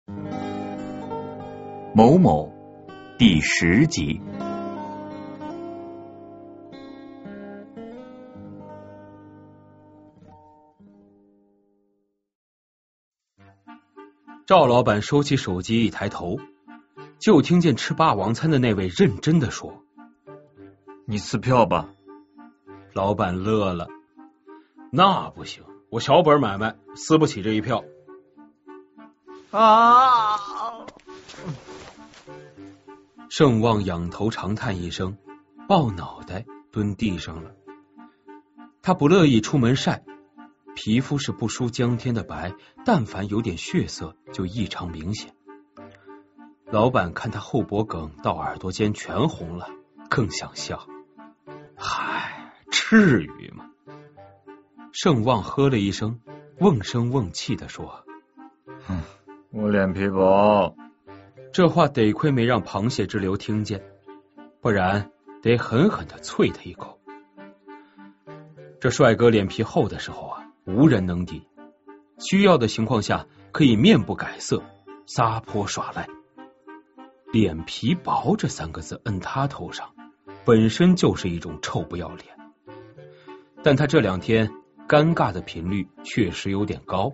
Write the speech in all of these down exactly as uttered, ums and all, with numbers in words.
某某第十集。 赵老板收起手机，一抬头就听见吃霸王餐的那位认真的说： 你撕票吧。 老板乐了，那不行，我小本买卖撕不起这一票。 啊！ 盛旺仰头长叹一声，抱脑袋蹲地上了。他不乐意出门晒，皮肤是不输江天的白，但凡有点血色就异常明显。老板看他后脖梗到耳朵尖全红了，更想笑。嗨，至于吗？盛旺喝了一声，瓮声瓮气地说： 哼，我脸皮薄。 这话得亏没让螃蟹之流听见，不然得狠狠地啐他一口。这帅哥脸皮厚的时候啊，无人能敌，需要的情况下可以面不改色，撒泼耍赖。脸皮薄这三个字摁他头上，本身就是一种臭不要脸。但他这两天尴尬的频率确实有点高。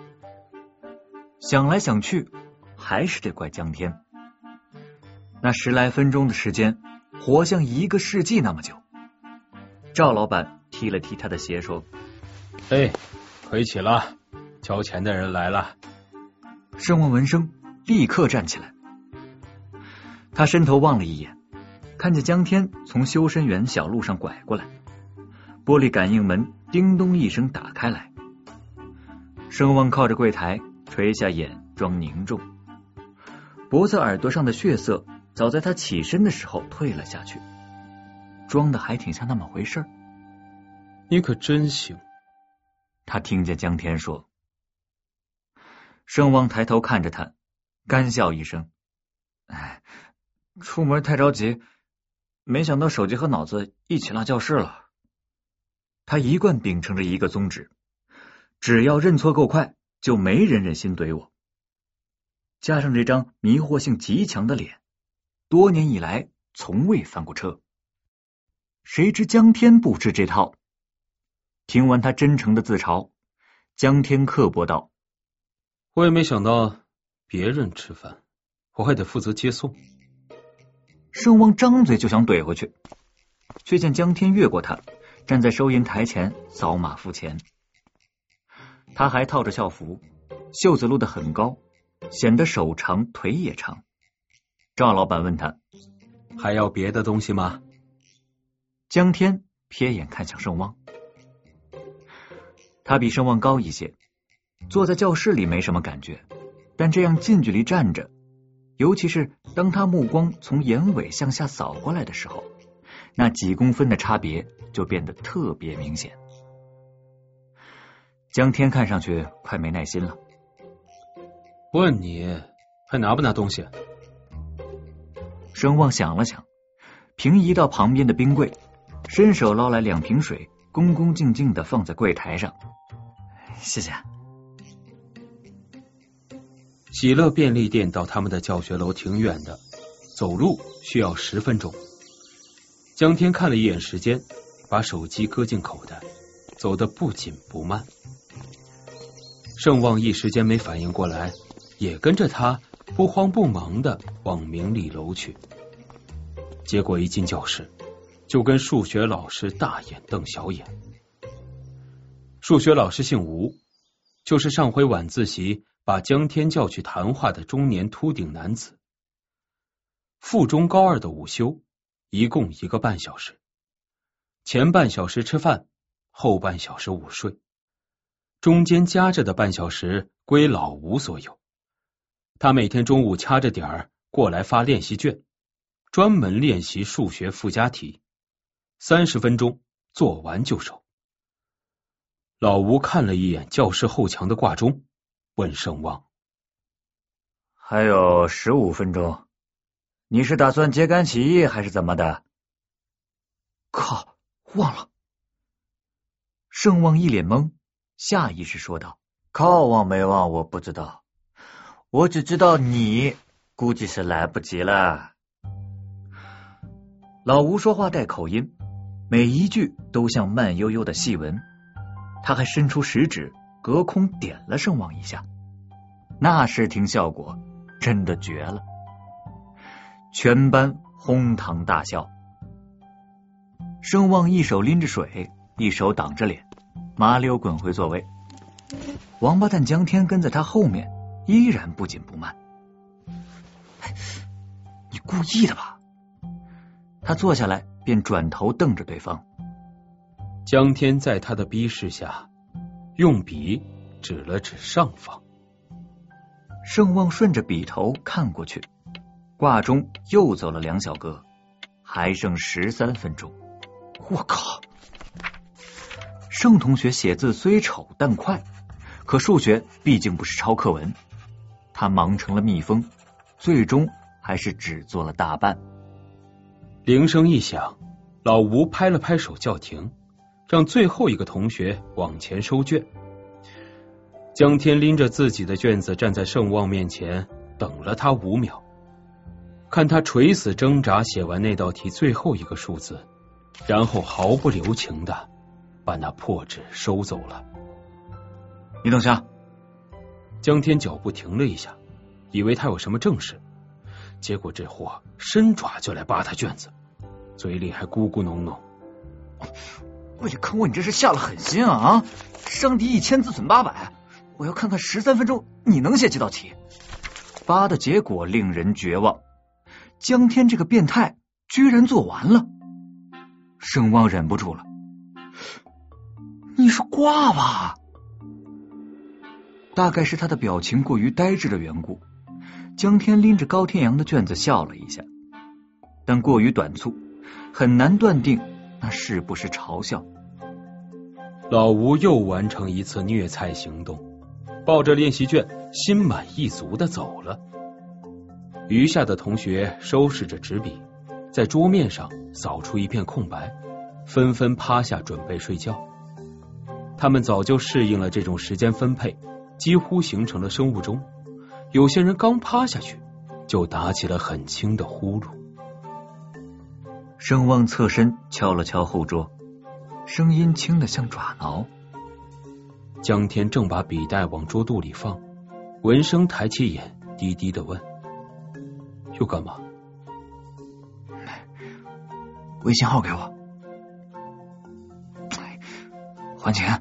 想来想去，还是得怪江天。那十来分钟的时间，活像一个世纪那么久。赵老板踢了踢他的鞋，说： 哎，可以起了，交钱的人来了。 盛旺闻声立刻站起来，他伸头望了一眼，看见江天从修身园小路上拐过来，玻璃感应门叮咚一声打开来。盛旺靠着柜台垂下眼装凝重，脖子耳朵上的血色早在他起身的时候退了下去，装的还挺像那么回事儿。 你可真行。 他听见江天说。盛旺抬头看着他，干笑一声：哎，出门太着急，没想到手机和脑子一起落教室了。他一贯秉承着一个宗旨，只要认错够快，就没人忍心怼我。加上这张迷惑性极强的脸，多年以来从未翻过车。谁知江天不吃这套。听完他真诚的自嘲，江天刻薄道： 我也没想到别人吃饭我还得负责接送。 盛旺张嘴就想怼回去，却见江天越过他，站在收银台前扫码付钱。他还套着校服，袖子撸得很高，显得手长腿也长。赵老板问他： 还要别的东西吗？ 江天瞥眼看向盛旺，他比盛旺高一些，坐在教室里没什么感觉，但这样近距离站着，尤其是当他目光从眼尾向下扫过来的时候，那几公分的差别就变得特别明显。江天看上去快没耐心了。 问你还拿不拿东西？ 盛旺想了想，平移到旁边的冰柜，伸手捞来两瓶水，恭恭敬敬地放在柜台上。谢谢。 喜乐便利店到他们的教学楼挺远的，走路需要十分钟。江天看了一眼时间，把手机搁进口袋，走得不紧不慢。盛旺一时间没反应过来，也跟着他不慌不忙的往明理楼去。结果一进教室，就跟数学老师大眼瞪小眼。数学老师姓吴，就是上回晚自习把江天叫去谈话的中年秃顶男子。附中高二的午休一共一个半小时，前半小时吃饭，后半小时午睡，中间夹着的半小时归老吴所有。他每天中午掐着点儿过来发练习卷，专门练习数学附加题，三十分钟做完就收。老吴看了一眼教室后墙的挂钟，问盛旺： 还有十五分钟，你是打算揭竿起义还是怎么的？靠，忘了。盛旺一脸懵，下意识说道：靠忘没忘我不知道， 我只知道你估计是来不及了。老吴说话带口音，每一句都像慢悠悠的细纹。他还伸出食指隔空点了盛望一下，那视听效果真的绝了。全班哄堂大笑。盛望一手拎着水，一手挡着脸，麻溜滚回座位。王八蛋江天跟在他后面，依然不紧不慢。你故意的吧？他坐下来便转头瞪着对方。 江天在他的逼视下，用笔指了指上方。 盛望顺着笔头看过去，挂钟又走了两小格，还剩十三分钟。我靠！盛同学写字虽丑但快，可数学毕竟不是抄课文，他忙成了蜜蜂，最终还是只做了大半。 铃声一响，老吴拍了拍手叫停，让最后一个同学往前收卷。江天拎着自己的卷子站在盛望面前，等了他五秒，看他垂死挣扎写完那道题最后一个数字，然后毫不留情的把那破纸收走了。 你等下。 江天脚步停了一下，以为他有什么正事，结果这货伸爪就来扒他卷子，嘴里还咕咕哝哝。 为了坑我，你这是下了狠心啊！伤敌一千自损八百，我要看看十三分钟你能写几道题。扒的结果令人绝望，江天这个变态居然做完了。盛望忍不住了，你是挂吧？大概是他的表情过于呆滞的缘故，江天拎着高天阳的卷子笑了一下，但过于短促，很难断定那是不是嘲笑。 老吴又完成一次虐菜行动，抱着练习卷心满意足的走了。余下的同学收拾着纸笔，在桌面上扫出一片空白，纷纷趴下准备睡觉。他们早就适应了这种时间分配，几乎形成了生物钟。有些人刚趴下去就打起了很轻的呼噜。 盛望侧身敲了敲后桌，声音轻得像爪挠。 江天正把笔袋往桌肚里放，文生抬起眼低低的问，又干嘛？ 微信号给我，还钱，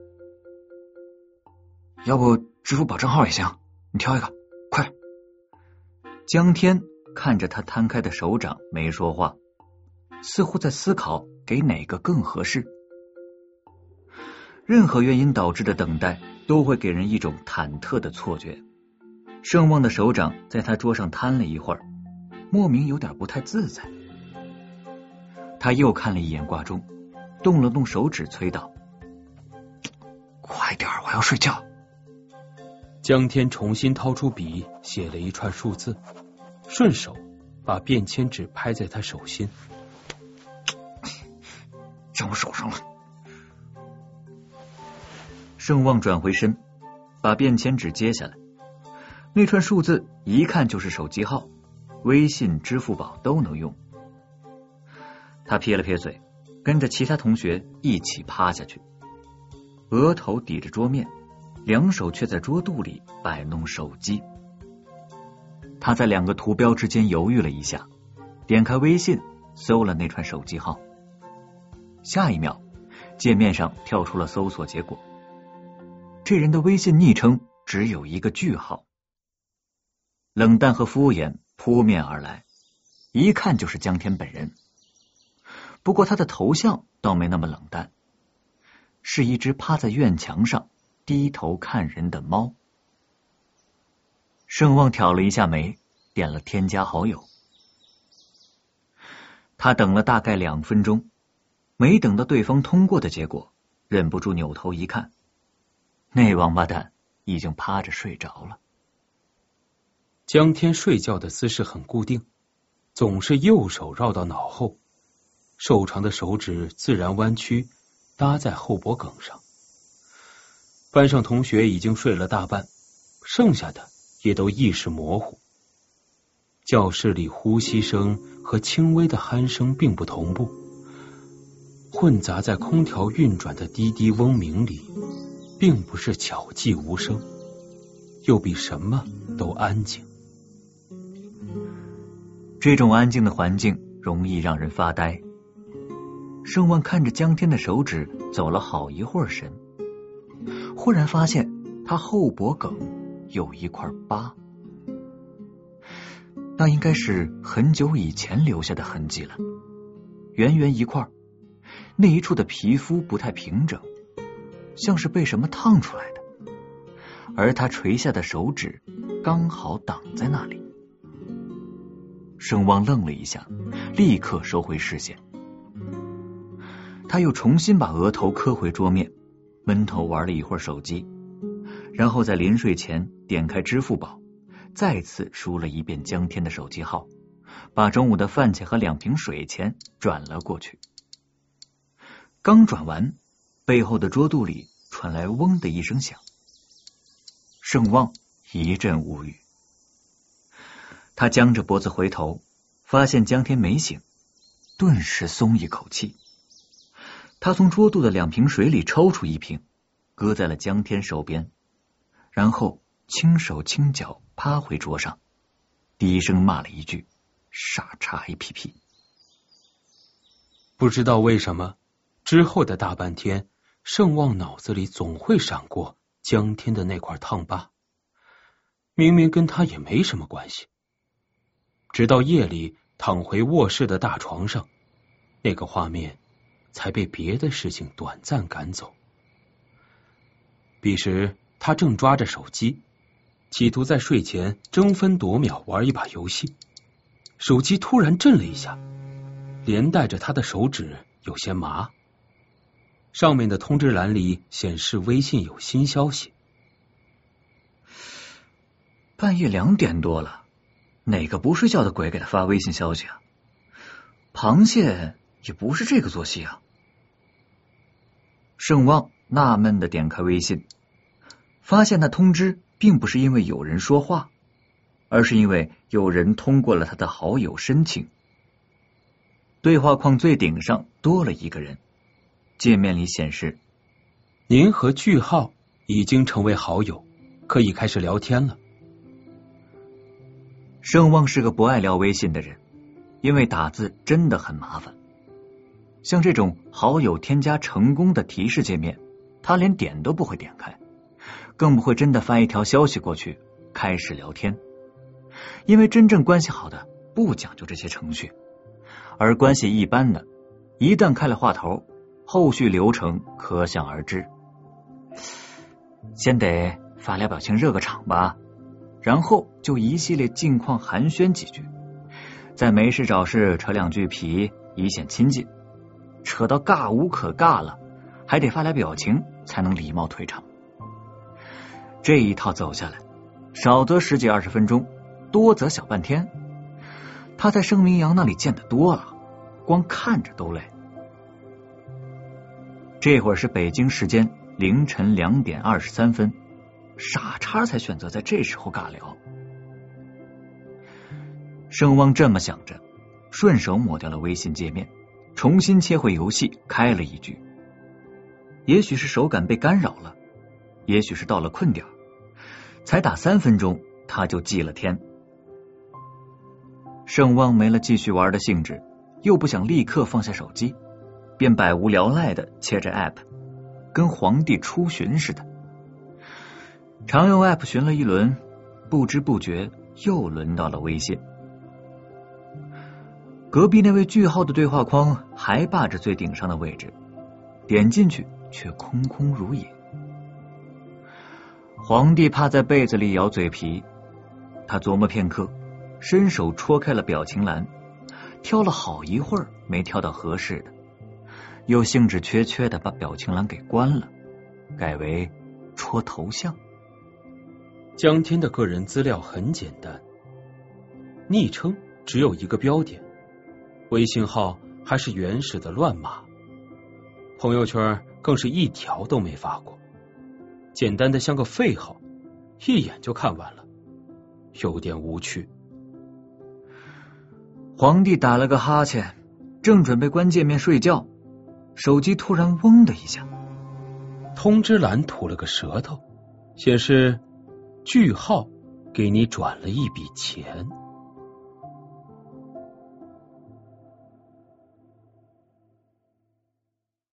要不支付宝账号也行，你挑一个，快点。江天看着他摊开的手掌没说话，似乎在思考给哪个更合适。任何原因导致的等待都会给人一种忐忑的错觉。盛望的手掌在他桌上摊了一会儿，莫名有点不太自在。他又看了一眼挂钟，动了动手指催道，快点，我要睡觉。 江天重新掏出笔写了一串数字，顺手把便签纸拍在他手心。 在我手上了。盛望转回身，把便签纸接下来，那串数字一看就是手机号，微信、支付宝都能用。他撇了撇嘴，跟着其他同学一起趴下去，额头抵着桌面，两手却在桌肚里摆弄手机。他在两个图标之间犹豫了一下，点开微信搜了那串手机号。下一秒，界面上跳出了搜索结果，这人的微信昵称只有一个句号。冷淡和敷衍扑面而来，一看就是江天本人。不过他的头像倒没那么冷淡，是一只趴在院墙上低头看人的猫。盛望挑了一下眉，点了添加好友。他等了大概两分钟，没等到对方通过的结果，忍不住扭头一看，那王八蛋已经趴着睡着了。 江天睡觉的姿势很固定，总是右手绕到脑后，瘦长的手指自然弯曲，搭在后脖梗上。班上同学已经睡了大半，剩下的也都意识模糊。教室里呼吸声和轻微的鼾声并不同步，混杂在空调运转的滴滴嗡鸣里，并不是悄寂无声，又比什么都安静。 这种安静的环境容易让人发呆。盛望看着江天的手指走了好一会儿神，忽然发现他后脖梗有一块疤，那应该是很久以前留下的痕迹了，圆圆一块，那一处的皮肤不太平整，像是被什么烫出来的，而他垂下的手指刚好挡在那里。盛望愣了一下，立刻收回视线。他又重新把额头磕回桌面，闷头玩了一会儿手机，然后在临睡前点开支付宝，再次输了一遍江天的手机号，把中午的饭钱和两瓶水钱转了过去。刚转完，背后的桌肚里传来嗡的一声响。盛望一阵无语，他僵着脖子回头，发现江天没醒，顿时松一口气。他从桌肚的两瓶水里抽出一瓶，搁在了江天手边，然后轻手轻脚趴回桌上，低声骂了一句：“傻叉 A P P。” 不知道为什么，之后的大半天，盛望脑子里总会闪过江天的那块烫疤，明明跟他也没什么关系。直到夜里躺回卧室的大床上，那个画面才被别的事情短暂赶走。彼时他正抓着手机，企图在睡前争分夺秒玩一把游戏，手机突然震了一下，连带着他的手指有些麻。上面的通知栏里显示微信有新消息。 半夜两点多了，哪个不睡觉的鬼给他发微信消息啊？螃蟹也不是这个作息啊。盛望纳闷的点开微信，发现那通知并不是因为有人说话，而是因为有人通过了他的好友申请。对话框最顶上多了一个人，界面里显示： 您和句号已经成为好友，可以开始聊天了。 盛望是个不爱聊微信的人，因为打字真的很麻烦。像这种好友添加成功的提示界面，他连点都不会点开，更不会真的发一条消息过去开始聊天，因为真正关系好的不讲究这些程序，而关系一般的一旦开了话头，后续流程可想而知。先得发俩表情热个场吧，然后就一系列近况寒暄几句，再没事找事扯两句皮以显亲近，扯到尬无可尬了，还得发俩表情才能礼貌退场。这一套走下来，少则十几二十分钟，多则小半天。他在盛明阳那里见得多了，光看着都累。这会儿是北京时间凌晨两点二十三分，傻叉才选择在这时候尬聊。盛望这么想着，顺手抹掉了微信界面，重新切回游戏，开了一局。也许是手感被干扰了，也许是到了困点，才打三分钟他就祭了天。盛望没了继续玩的兴致，又不想立刻放下手机，便百无聊赖的切着 app， 跟皇帝出巡似的。常用 app 巡了一轮，不知不觉又轮到了微信。隔壁那位句号的对话框还霸着最顶上的位置，点进去却空空如也。皇帝趴在被子里咬嘴皮，他琢磨片刻，伸手戳开了表情栏，挑了好一会儿没挑到合适的，又兴致缺缺的把表情栏给关了，改为戳头像。 江天的个人资料很简单，昵称只有一个标点，微信号还是原始的乱码，朋友圈更是一条都没发过，简单的像个废号，一眼就看完了。 有点无趣。 皇帝打了个哈欠，正准备关界面睡觉，手机突然嗡的一下， 通知栏吐了个舌头，显示句号给你转了一笔钱。